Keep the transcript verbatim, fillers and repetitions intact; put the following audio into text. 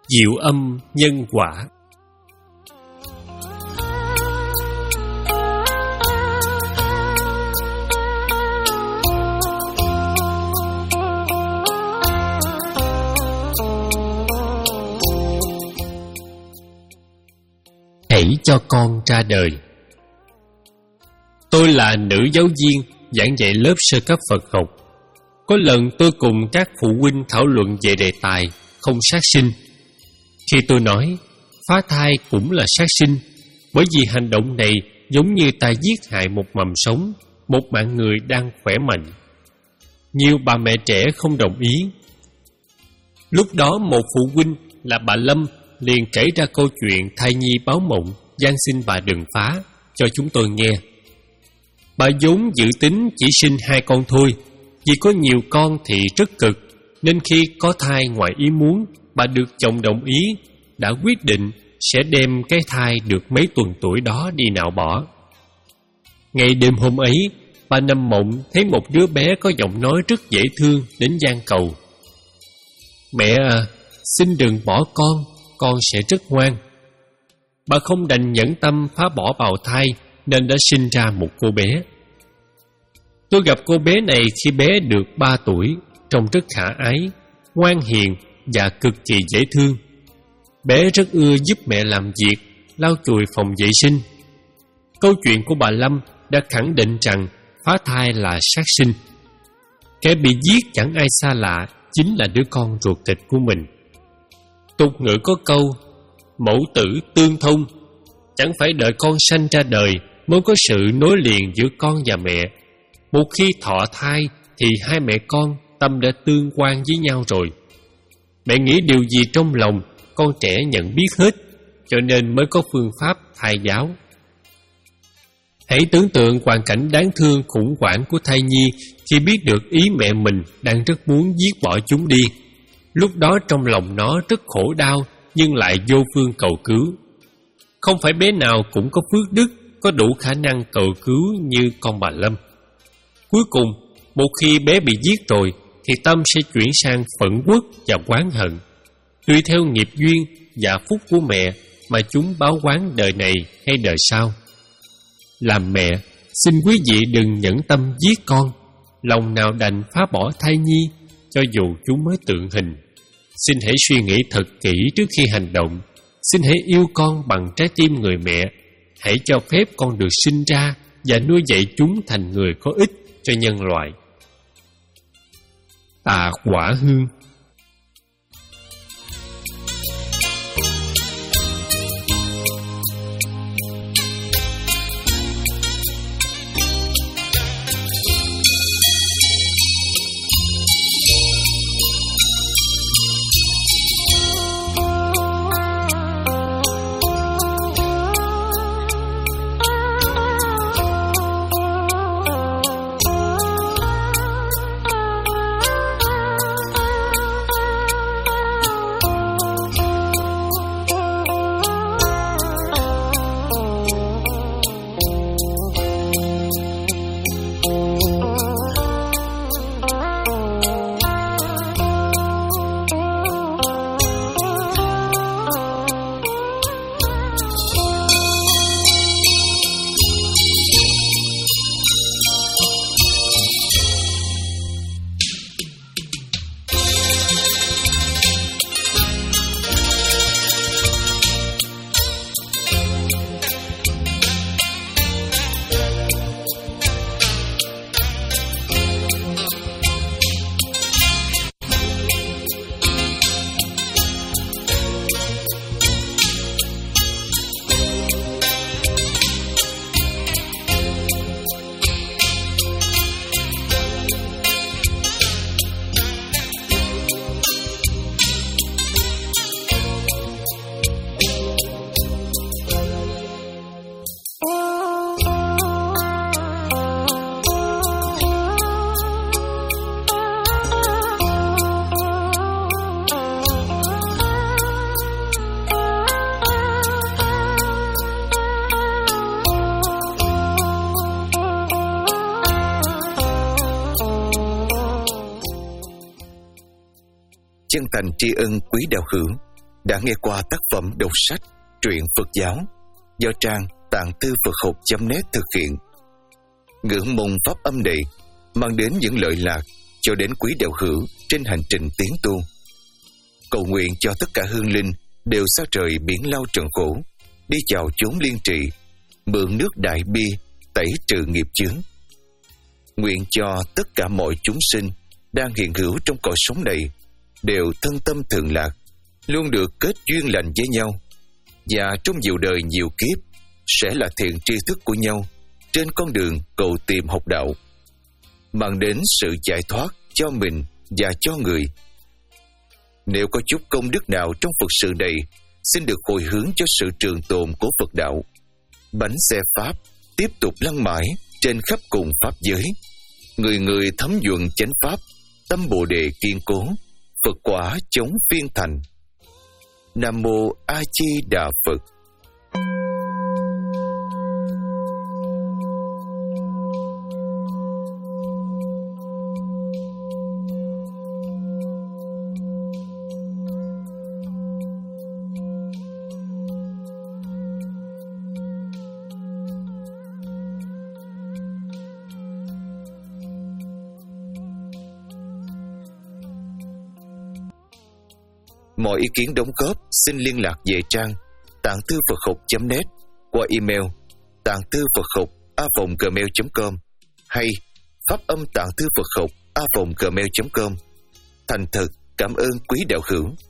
Diệu âm nhân quả. Hãy cho con ra đời. Tôi là nữ giáo viên giảng dạy lớp sơ cấp Phật học. Có lần tôi cùng các phụ huynh thảo luận về đề tài không sát sinh. Khi tôi nói phá thai cũng là sát sinh, bởi vì hành động này giống như ta giết hại một mầm sống, một mạng người đang khỏe mạnh. Nhiều bà mẹ trẻ không đồng ý. Lúc đó một phụ huynh là bà Lâm liền kể ra câu chuyện thai nhi báo mộng, van xin bà đừng phá cho chúng tôi nghe. Bà vốn dự tính chỉ sinh hai con thôi, vì có nhiều con thì rất cực, nên khi có thai ngoài ý muốn, bà được chồng đồng ý, đã quyết định sẽ đem cái thai được mấy tuần tuổi đó đi nạo bỏ. Ngày đêm hôm ấy, bà nằm mộng thấy một đứa bé có giọng nói rất dễ thương đến van cầu: "Mẹ à, xin đừng bỏ con, con sẽ rất ngoan." Bà không đành nhẫn tâm phá bỏ bào thai nên đã sinh ra một cô bé. Tôi gặp cô bé này khi bé được ba tuổi, trông rất khả ái, ngoan hiền và cực kỳ dễ thương. Bé rất ưa giúp mẹ làm việc, lau chùi phòng vệ sinh. Câu chuyện của bà Lâm đã khẳng định rằng phá thai là sát sinh. Kẻ bị giết chẳng ai xa lạ, chính là đứa con ruột thịt của mình. Tục ngữ có câu mẫu tử tương thông, chẳng phải đợi con sanh ra đời mới có sự nối liền giữa con và mẹ. Một khi thọ thai thì hai mẹ con tâm đã tương quan với nhau rồi. Mẹ nghĩ điều gì trong lòng, con trẻ nhận biết hết, cho nên mới có phương pháp thai giáo. Hãy tưởng tượng hoàn cảnh đáng thương khủng hoảng của thai nhi khi biết được ý mẹ mình đang rất muốn giết bỏ chúng đi. Lúc đó trong lòng nó rất khổ đau, nhưng lại vô phương cầu cứu. Không phải bé nào cũng có phước đức, có đủ khả năng cầu cứu như con bà Lâm. Cuối cùng, một khi bé bị giết rồi, thì tâm sẽ chuyển sang phẫn uất và oán hận. Tùy theo nghiệp duyên và phúc của mẹ mà chúng báo oán đời này hay đời sau. Làm mẹ, xin quý vị đừng nhẫn tâm giết con, lòng nào đành phá bỏ thai nhi, cho dù chúng mới tượng hình. Xin hãy suy nghĩ thật kỹ trước khi hành động. Xin hãy yêu con bằng trái tim người mẹ. Hãy cho phép con được sinh ra và nuôi dạy chúng thành người có ích cho nhân loại. Tạ Quả Hương. Chân thành tri ân quý đạo hữu, đã nghe qua tác phẩm đọc sách truyện Phật giáo do trang Tạng Thư Phật Học chấm net thực hiện. Ngưỡng mong pháp âm này mang đến những lợi lạc cho đến quý đạo hữu trên hành trình tiến tu. Cầu nguyện cho tất cả hương linh đều xa trời biển lao trần khổ, đi vào chốn liên trì, mượn nước đại bi tẩy trừ nghiệp chướng. Nguyện cho tất cả mọi chúng sinh đang hiện hữu trong cõi sống này đều thân tâm thượng lạc, luôn được kết duyên lành với nhau, và trong nhiều đời nhiều kiếp sẽ là thiện tri thức của nhau trên con đường cầu tìm học đạo, mang đến sự giải thoát cho mình và cho người. Nếu có chút công đức nào trong Phật sự này, xin được hồi hướng cho sự trường tồn của Phật đạo. Bánh xe Pháp tiếp tục lăn mãi trên khắp cùng Pháp giới. Người người thấm nhuận chánh Pháp, tâm Bồ Đề kiên cố, Phật quả chống phiên thành. Nam Mô A Di Đà Phật. Mọi ý kiến đóng góp xin liên lạc về trang tạng thư Phật học chấm net qua email tạng thư Phật học a vòng gmail chấm com hay pháp âm tạng thư Phật học a vòng gmail chấm com. Thành thật cảm ơn quý đạo hữu.